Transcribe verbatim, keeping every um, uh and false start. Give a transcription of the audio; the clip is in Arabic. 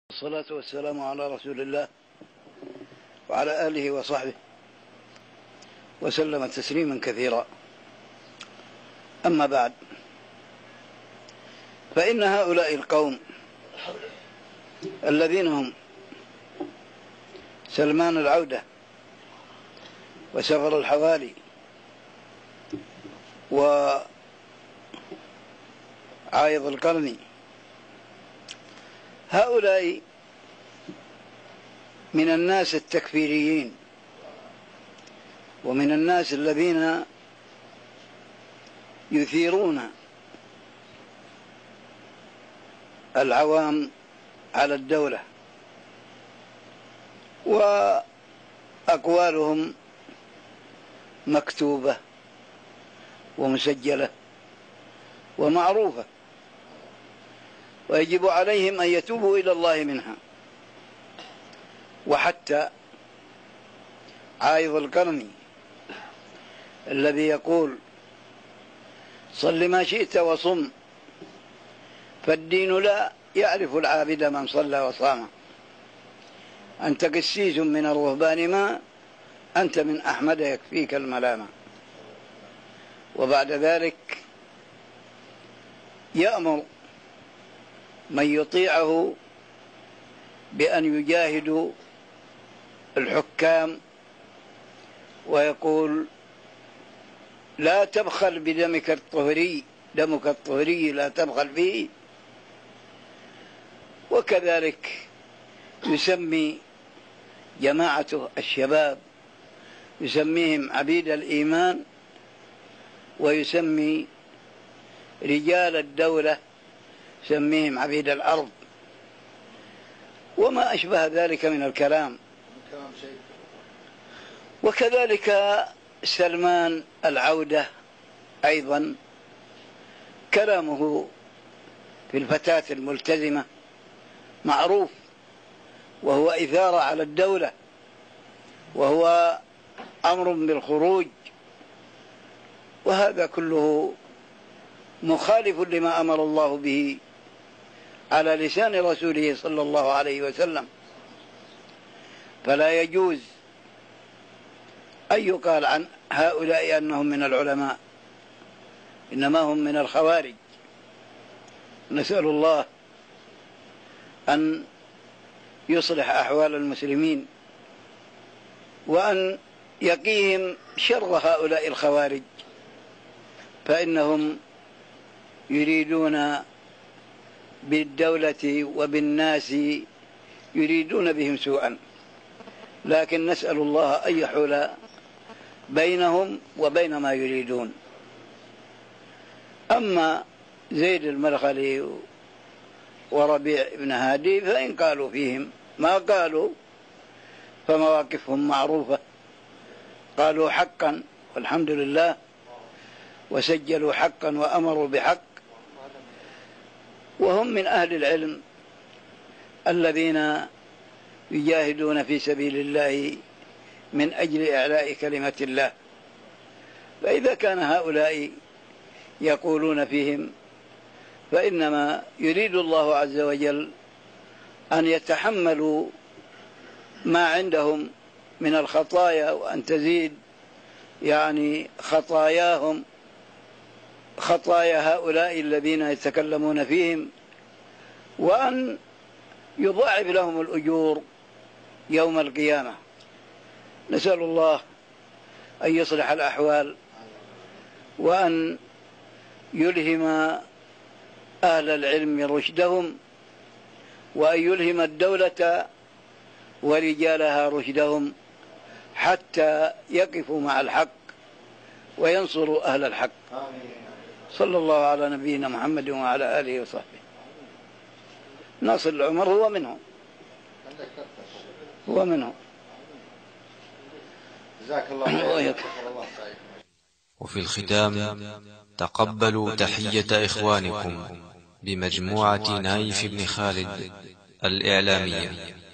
والصلاة والسلام على رسول الله وعلى آله وصحبه وسلم تسليما كثيرا. أما بعد، فإن هؤلاء القوم الذين هم سلمان العودة وسفر الحوالي وعايض القرني، هؤلاء من الناس التكفيريين ومن الناس الذين يثيرون العوام على الدولة، وأقوالهم مكتوبة ومسجلة ومعروفة، ويجب عليهم أن يتوبوا إلى الله منها. وحتى عايض القرني الذي يقول: صل ما شئت وصم، فالدين لا يعرف العابد من صلى وصام، أنت قسيس من الرهبان ما أنت من أحمد يكفيك الملامة. وبعد ذلك يأمر من يطيعه بأن يجاهدوا الحكام، ويقول: لا تبخل بدمك الطهري، دمك الطهري لا تبخل به. وكذلك يسمي جماعة الشباب، يسميهم عبيد الإيمان، ويسمي رجال الدولة يسميهم عبيد الأرض، وما أشبه ذلك من الكلام. وكذلك سلمان العودة أيضا كلامه في الفتاة الملتزمة معروف، وهو إثارة على الدولة، وهو أمر بالخروج، وهذا كله مخالف لما أمر الله به على لسان رسوله صلى الله عليه وسلم. فلا يجوز أن يقال عن هؤلاء أنهم من العلماء، إنما هم من الخوارج. نسأل الله أن يصلح أحوال المسلمين، وأن يقيهم شر هؤلاء الخوارج، فإنهم يريدون بالدولة وبالناس، يريدون بهم سوءا، لكن نسأل الله أن يحول بينهم وبين ما يريدون. أما زيد المدخلي وربيع بن هادي فإن قالوا فيهم ما قالوا فمواقفهم معروفة، قالوا حقا والحمد لله، وسجلوا حقا وأمروا بحق، وهم من أهل العلم الذين يجاهدون في سبيل الله من أجل إعلاء كلمة الله. فإذا كان هؤلاء يقولون فيهم، فإنما يريد الله عز وجل أن يتحملوا ما عندهم من الخطايا، وأن تزيد يعني خطاياهم خطايا هؤلاء الذين يتكلمون فيهم، وأن يضاعف لهم الأجور يوم القيامة. نسأل الله أن يصلح الأحوال، وأن يلهم أهل العلم رشدهم، وأن يلهم الدولة ورجالها رشدهم، حتى يقفوا مع الحق وينصروا أهل الحق. صلى الله على نبينا محمد وعلى آله وصحبه. ناصر العمر هو منهم، هو منهم. جزاك الله. وفي الختام، تقبلوا تحية إخوانكم بمجموعة نايف بن خالد الإعلامية.